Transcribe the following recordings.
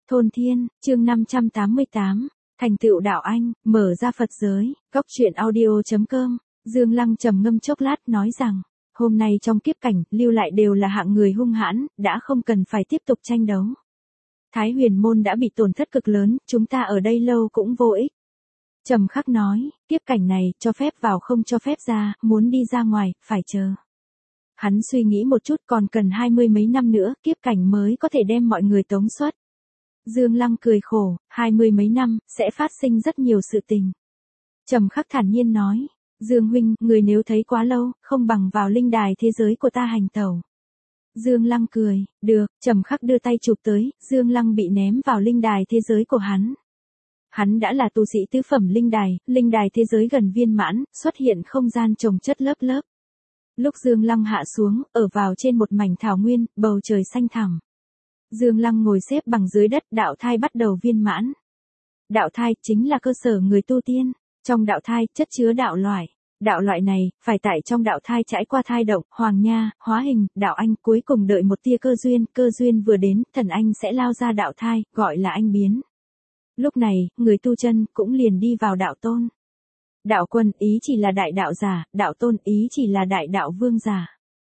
Thôn Thiên, chương 588, thành tựu đạo anh, mở ra Phật giới, góc truyện audio.com, Dương Lăng trầm ngâm chốc lát nói rằng, hôm nay trong kiếp cảnh, lưu lại đều là hạng người hung hãn, đã không cần phải tiếp tục tranh đấu. Thái Huyền Môn đã bị tổn thất cực lớn, chúng ta ở đây lâu cũng vô ích. Trầm Khắc nói, kiếp cảnh này, cho phép vào không cho phép ra, muốn đi ra ngoài, phải chờ. Hắn suy nghĩ một chút còn cần 20 mấy năm nữa, kiếp cảnh mới có thể đem mọi người tống xuất. Dương Lăng cười khổ, 20 mấy năm, sẽ phát sinh rất nhiều sự tình. Trầm Khắc thản nhiên nói, Dương huynh, người nếu thấy quá lâu, không bằng vào linh đài thế giới của ta hành tẩu. Dương Lăng cười, được, Trầm Khắc đưa tay chụp tới, Dương Lăng bị ném vào linh đài thế giới của hắn. Hắn đã là tu sĩ tứ phẩm linh đài thế giới gần viên mãn, xuất hiện không gian chồng chất lớp lớp. Lúc Dương Lăng hạ xuống, ở vào trên một mảnh thảo nguyên, bầu trời xanh thẳm. Dương Lăng ngồi xếp bằng dưới đất, đạo thai bắt đầu viên mãn. Đạo thai chính là cơ sở người tu tiên, trong đạo thai chất chứa đạo loại. Đạo loại này, phải tại trong đạo thai trải qua thai động, hoàng nha, hóa hình, đạo anh cuối cùng đợi một tia cơ duyên vừa đến, thần anh sẽ lao ra đạo thai, gọi là anh biến. Lúc này, người tu chân cũng liền đi vào đạo tôn. Đạo quân ý chỉ là đại đạo giả, đạo tôn ý chỉ là đại đạo vương giả.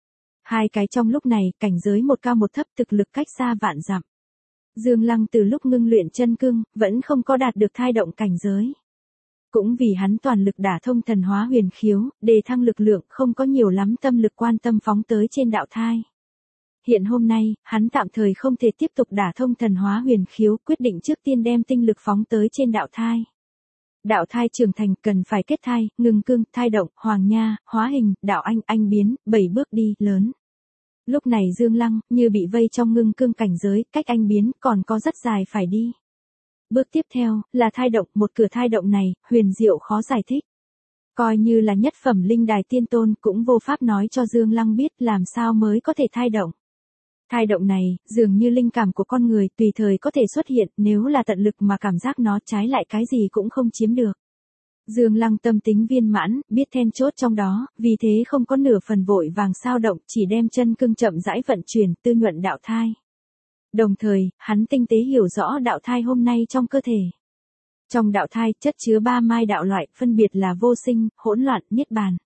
Hai cái trong lúc này, cảnh giới một cao một thấp thực lực cách xa vạn dặm. Dương Lăng từ lúc ngưng luyện chân cương, vẫn không có đạt được thai động cảnh giới. Cũng vì hắn toàn lực đả thông thần hóa huyền khiếu, đề thăng lực lượng không có nhiều lắm tâm lực quan tâm phóng tới trên đạo thai. Hiện hôm nay, hắn tạm thời không thể tiếp tục đả thông thần hóa huyền khiếu, quyết định trước tiên đem tinh lực phóng tới trên đạo thai. Đạo thai trưởng thành cần phải kết thai, ngừng cương, thai động, hoàng nha, hóa hình, đạo anh biến, 7 bước đi, lớn. Lúc này Dương Lăng, như bị vây trong ngưng cương cảnh giới, cách anh biến, còn có rất dài phải đi. Bước tiếp theo, là thai động, một cửa thai động này, huyền diệu khó giải thích. Coi như là nhất phẩm linh đài tiên tôn, cũng vô pháp nói cho Dương Lăng biết làm sao mới có thể thai động. Thai động này, dường như linh cảm của con người tùy thời có thể xuất hiện, nếu là tận lực mà cảm giác nó trái lại cái gì cũng không chiếm được. Dương Lăng tâm tính viên mãn, biết then chốt trong đó, vì thế không có nửa phần vội vàng sao động, chỉ đem chân cương chậm rãi vận chuyển, tư nhuận đạo thai. Đồng thời, hắn tinh tế hiểu rõ đạo thai hôm nay trong cơ thể. Trong đạo thai, chất chứa 3 mai đạo loại, phân biệt là vô sinh, hỗn loạn, niết bàn.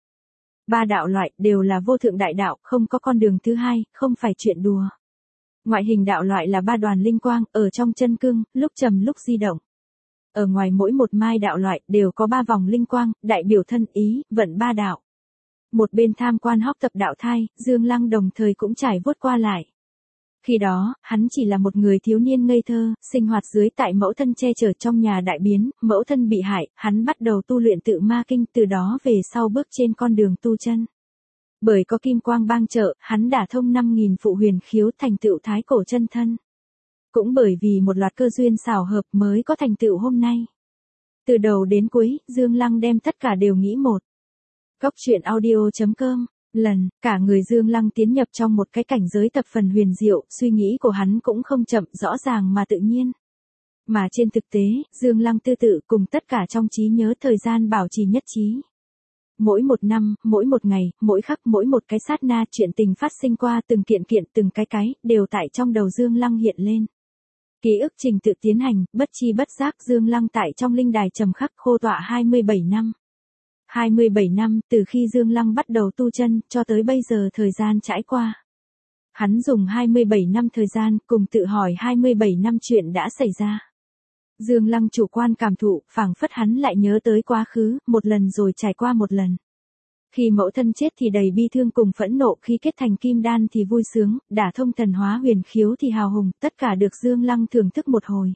3 đạo loại, đều là vô thượng đại đạo, không có con đường thứ hai, không phải chuyện đùa. Ngoại hình đạo loại là 3 đoàn linh quang, ở trong chân cương, lúc trầm lúc di động. Ở ngoài mỗi một mai đạo loại, đều có 3 vòng linh quang, đại biểu thân ý, vận 3 đạo. Một bên tham quan học tập đạo thai, Dương Lăng đồng thời cũng trải vuốt qua lại. Khi đó, hắn chỉ là một người thiếu niên ngây thơ, sinh hoạt dưới tại mẫu thân che chở trong nhà đại biến, mẫu thân bị hại, hắn bắt đầu tu luyện tự ma kinh, từ đó về sau bước trên con đường tu chân. Bởi có kim quang bang trợ, hắn đả thông 5.000 phụ huyền khiếu thành tựu thái cổ chân thân. Cũng bởi vì một loạt cơ duyên xảo hợp mới có thành tựu hôm nay. Từ đầu đến cuối, Dương Lăng đem tất cả đều nghĩ một. Góc truyện audio.com, cả người Dương Lăng tiến nhập trong một cái cảnh giới thập phần huyền diệu, suy nghĩ của hắn cũng không chậm, rõ ràng mà tự nhiên. Mà trên thực tế, Dương Lăng tư tự cùng tất cả trong trí nhớ thời gian bảo trì nhất trí. Mỗi một năm, mỗi một ngày, mỗi khắc, mỗi một cái sát na chuyện tình phát sinh qua từng kiện từng cái, đều tại trong đầu Dương Lăng hiện lên. Ký ức trình tự tiến hành, bất chi bất giác Dương Lăng tại trong linh đài trầm khắc khô tọa 27 năm. 27 năm, từ khi Dương Lăng bắt đầu tu chân, cho tới bây giờ thời gian trải qua. Hắn dùng 27 năm thời gian, cùng tự hỏi 27 năm chuyện đã xảy ra. Dương Lăng chủ quan cảm thụ, phảng phất hắn lại nhớ tới quá khứ, một lần rồi trải qua một lần. Khi mẫu thân chết thì đầy bi thương cùng phẫn nộ, khi kết thành kim đan thì vui sướng, đả thông thần hóa huyền khiếu thì hào hùng, tất cả được Dương Lăng thưởng thức một hồi.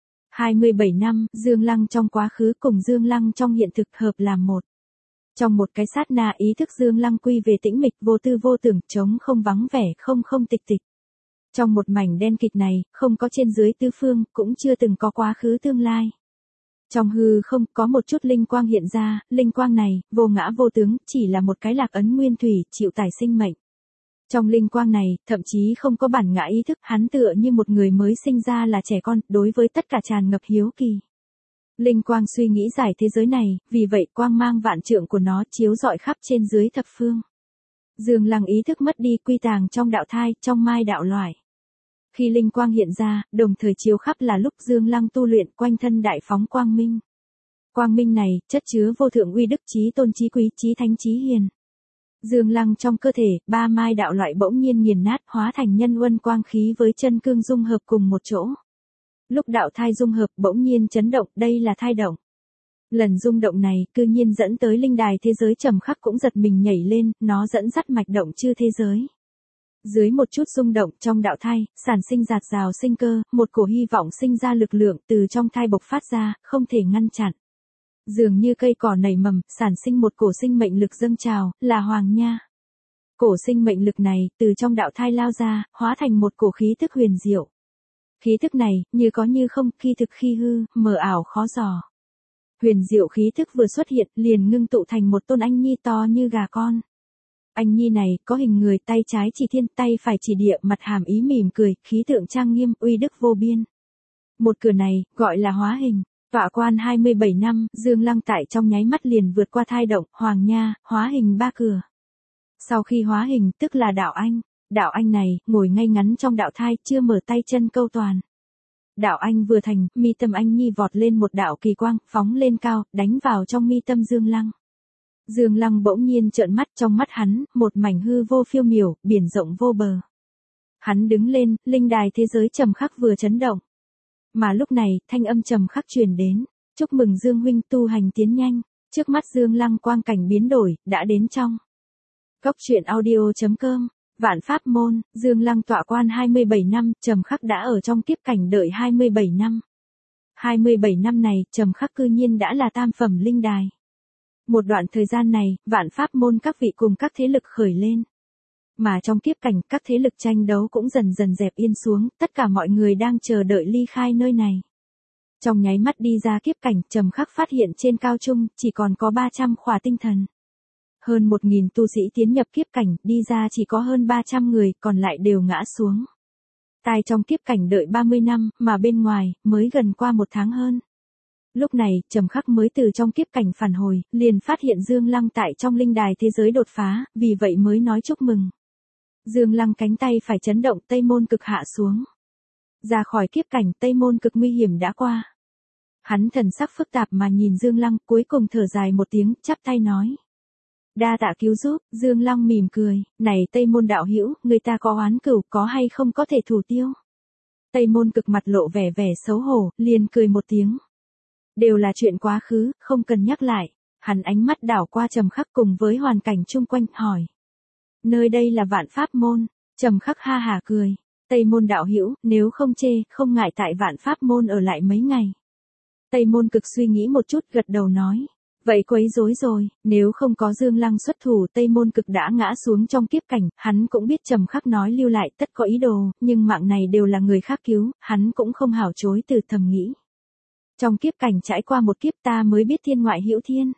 27 năm, Dương Lăng trong quá khứ cùng Dương Lăng trong hiện thực hợp làm một. Trong một cái sát na ý thức Dương Lăng quy về tĩnh mịch vô tư vô tưởng, trống không vắng vẻ, không tịch tịch. Trong một mảnh đen kịch này, không có trên dưới tứ phương, cũng chưa từng có quá khứ tương lai. Trong hư không có một chút linh quang hiện ra, linh quang này, vô ngã vô tướng, chỉ là một cái lạc ấn nguyên thủy, chịu tải sinh mệnh. Trong linh quang này, thậm chí không có bản ngã ý thức, hắn tựa như một người mới sinh ra là trẻ con, đối với tất cả tràn ngập hiếu kỳ. Linh quang suy nghĩ giải thế giới này, vì vậy quang mang vạn trượng của nó chiếu rọi khắp trên dưới thập phương. Dương Lăng ý thức mất đi quy tàng trong đạo thai, trong mai đạo loại. Khi linh quang hiện ra, đồng thời chiếu khắp là lúc Dương Lăng tu luyện quanh thân đại phóng quang minh. Quang minh này, chất chứa vô thượng uy đức chí tôn chí quý chí thánh chí hiền. Dương Lăng trong cơ thể, ba mai đạo loại bỗng nhiên nghiền nát hóa thành nhân uân quang khí với chân cương dung hợp cùng một chỗ. Lúc đạo thai dung hợp bỗng nhiên chấn động, đây là thai động. Lần rung động này, cư nhiên dẫn tới linh đài thế giới trầm khắc cũng giật mình nhảy lên, nó dẫn dắt mạch động chư thế giới. Dưới một chút rung động trong đạo thai, sản sinh rạt rào sinh cơ, một cổ hy vọng sinh ra lực lượng từ trong thai bộc phát ra, không thể ngăn chặn. Dường như cây cỏ nảy mầm, sản sinh một cổ sinh mệnh lực dâng trào, là hoàng nha. Cổ sinh mệnh lực này, từ trong đạo thai lao ra, hóa thành một cổ khí thức huyền diệu. Khí thức này, như có như không, khi thực khi hư, mờ ảo khó dò. Huyền diệu khí thức vừa xuất hiện, liền ngưng tụ thành một tôn anh nhi to như gà con. Anh nhi này, có hình người, tay trái chỉ thiên, tay phải chỉ địa, mặt hàm ý mỉm cười, khí tượng trang nghiêm, uy đức vô biên. Một cửa này, gọi là hóa hình. Tọa quan 27 năm, Dương Lăng tại trong nháy mắt liền vượt qua thai động, hoàng nha, hóa hình ba cửa. Sau khi hóa hình, tức là đạo anh. Đạo anh này, ngồi ngay ngắn trong đạo thai, chưa mở tay chân câu toàn. Đạo anh vừa thành, mi tâm anh nhi vọt lên một đạo kỳ quang, phóng lên cao, đánh vào trong mi tâm Dương Lăng. Dương Lăng bỗng nhiên trợn mắt, trong mắt hắn, một mảnh hư vô phiêu miểu, biển rộng vô bờ. Hắn đứng lên, linh đài thế giới trầm khắc vừa chấn động. Mà lúc này, thanh âm trầm khắc truyền đến, chúc mừng Dương huynh tu hành tiến nhanh, trước mắt Dương Lăng quang cảnh biến đổi, đã đến trong. Cốc truyện audio.com, Vạn Pháp Môn, Dương Lăng tọa quan 27 năm, trầm khắc đã ở trong kiếp cảnh đợi 27 năm. 27 năm này, trầm khắc cư nhiên đã là tam phẩm linh đài. Một đoạn thời gian này, Vạn Pháp Môn các vị cùng các thế lực khởi lên. Mà trong kiếp cảnh, các thế lực tranh đấu cũng dần dần dẹp yên xuống, tất cả mọi người đang chờ đợi ly khai nơi này. Trong nháy mắt đi ra kiếp cảnh, trầm khắc phát hiện trên cao trung, chỉ còn có 300 khỏa tinh thần. Hơn 1.000 tu sĩ tiến nhập kiếp cảnh, đi ra chỉ có hơn 300 người, còn lại đều ngã xuống. Tai trong kiếp cảnh đợi 30 năm, mà bên ngoài, mới gần qua 1 tháng hơn. Lúc này, trầm khắc mới từ trong kiếp cảnh phản hồi, liền phát hiện Dương Lăng tại trong linh đài thế giới đột phá, vì vậy mới nói chúc mừng. Dương Lăng cánh tay phải chấn động, Tây Môn Cực hạ xuống. Ra khỏi kiếp cảnh, Tây Môn Cực nguy hiểm đã qua. Hắn thần sắc phức tạp mà nhìn Dương Lăng, cuối cùng thở dài một tiếng, chắp tay nói. Đa tạ cứu giúp. Dương Lăng mỉm cười, này Tây Môn đạo hữu, người ta có oán cửu, có hay không có thể thủ tiêu. Tây Môn Cực mặt lộ vẻ vẻ xấu hổ, liền cười một tiếng. Đều là chuyện quá khứ, không cần nhắc lại. Hắn ánh mắt đảo qua trầm khắc cùng với hoàn cảnh chung quanh, hỏi. Nơi đây là Vạn Pháp Môn. Trầm khắc ha hả cười. Tây Môn đạo hữu, nếu không chê, không ngại tại Vạn Pháp Môn ở lại mấy ngày. Tây Môn Cực suy nghĩ một chút, gật đầu nói. Vậy quấy rối rồi, nếu không có Dương Lăng xuất thủ, Tây Môn Cực đã ngã xuống trong kiếp cảnh, hắn cũng biết trầm khắc nói lưu lại tất có ý đồ, nhưng mạng này đều là người khác cứu, hắn cũng không hảo chối từ, thầm nghĩ. Trong kiếp cảnh trải qua một kiếp ta mới biết thiên ngoại hữu thiên.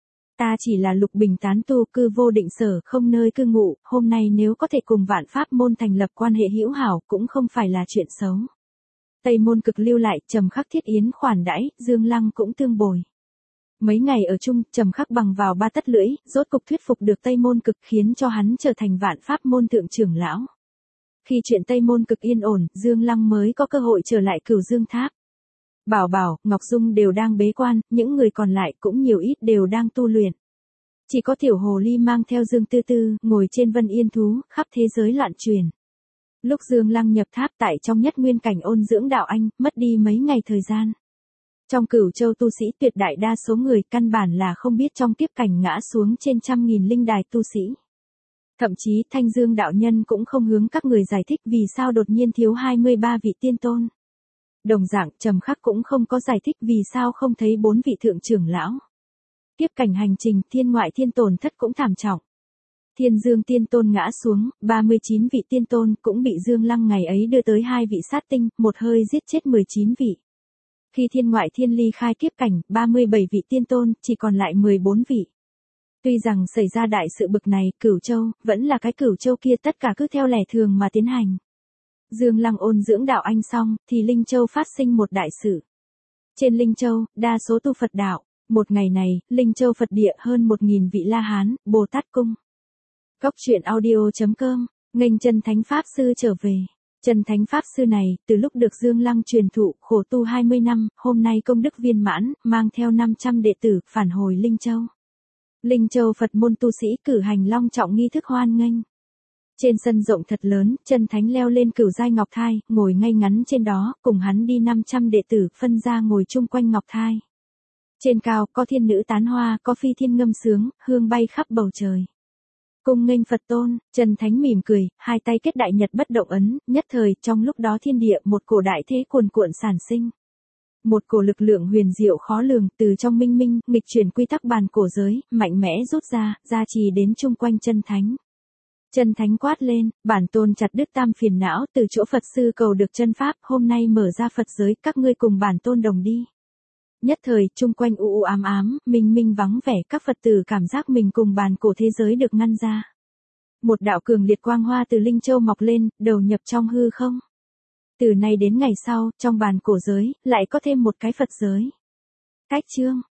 Ta chỉ là lục bình tán tu, cư vô định sở, không nơi cư ngụ, hôm nay nếu có thể cùng Vạn Pháp Môn thành lập quan hệ hữu hảo, cũng không phải là chuyện xấu. Tây Môn Cực lưu lại, trầm khắc thiết yến khoản đãi, Dương Lăng cũng tương bồi. Mấy ngày ở chung, trầm khắc bằng vào 3 tấc lưỡi, rốt cục thuyết phục được Tây Môn Cực, khiến cho hắn trở thành Vạn Pháp Môn thượng trưởng lão. Khi chuyện Tây Môn Cực yên ổn, Dương Lăng mới có cơ hội trở lại Cửu Dương Tháp. Bảo Bảo, Ngọc Dung đều đang bế quan, những người còn lại cũng nhiều ít đều đang tu luyện. Chỉ có tiểu hồ ly mang theo Dương Tư Tư, ngồi trên Vân Yên thú, khắp thế giới loạn truyền. Lúc Dương Lăng nhập tháp tại trong nhất nguyên cảnh ôn dưỡng đạo anh, mất đi mấy ngày thời gian. Trong Cửu Châu tu sĩ tuyệt đại đa số người căn bản là không biết trong kiếp cảnh ngã xuống trên 100.000 linh đài tu sĩ. Thậm chí Thanh Dương đạo nhân cũng không hướng các người giải thích vì sao đột nhiên thiếu 23 vị tiên tôn. Đồng dạng, trầm khắc cũng không có giải thích vì sao không thấy 4 vị thượng trưởng lão. Kiếp cảnh hành trình, thiên ngoại thiên tổn thất cũng thảm trọng. Thiên Dương tiên tôn ngã xuống, 39 vị tiên tôn cũng bị Dương Lăng ngày ấy đưa tới 2 vị sát tinh, một hơi giết chết 19 vị. Khi thiên ngoại thiên ly khai kiếp cảnh, 37 vị tiên tôn, chỉ còn lại 14 vị. Tuy rằng xảy ra đại sự bực này, Cửu Châu, vẫn là cái Cửu Châu kia tất cả cứ theo lẽ thường mà tiến hành. Dương Lăng ôn dưỡng đạo anh xong, thì Linh Châu phát sinh một đại sự. Trên Linh Châu, đa số tu Phật đạo. Một ngày này, Linh Châu Phật địa hơn 1.000 vị La Hán, Bồ Tát cung. Cốc truyện audio.com, nghênh chân thánh Pháp Sư trở về. Chân thánh pháp sư này, từ lúc được Dương Lăng truyền thụ, khổ tu 20 năm, hôm nay công đức viên mãn, mang theo 500 đệ tử, phản hồi Linh Châu. Linh Châu Phật môn tu sĩ cử hành long trọng nghi thức hoan nghênh. Trên sân rộng thật lớn, chân thánh leo lên cửu giai ngọc thai, ngồi ngay ngắn trên đó, cùng hắn đi 500 đệ tử, phân ra ngồi chung quanh ngọc thai. Trên cao, có thiên nữ tán hoa, có phi thiên ngâm sướng, hương bay khắp bầu trời. Cung nghênh Phật tôn, chân thánh mỉm cười, hai tay kết đại nhật bất động ấn, nhất thời, trong lúc đó thiên địa, một cổ đại thế cuồn cuộn sản sinh. Một cổ lực lượng huyền diệu khó lường, từ trong minh minh, nghịch chuyển quy tắc bàn cổ giới, mạnh mẽ rút ra, gia trì đến chung quanh chân thánh. Chân thánh quát lên, bản tôn chặt đứt tam phiền não, từ chỗ Phật sư cầu được chân pháp, hôm nay mở ra Phật giới, các ngươi cùng bản tôn đồng đi. Nhất thời, chung quanh u ám ám, minh minh vắng vẻ, các Phật tử cảm giác mình cùng bàn cổ thế giới được ngăn ra. Một đạo cường liệt quang hoa từ Linh Châu mọc lên, đầu nhập trong hư không. Từ nay đến ngày sau, trong bàn cổ giới, lại có thêm một cái Phật giới. Cách chương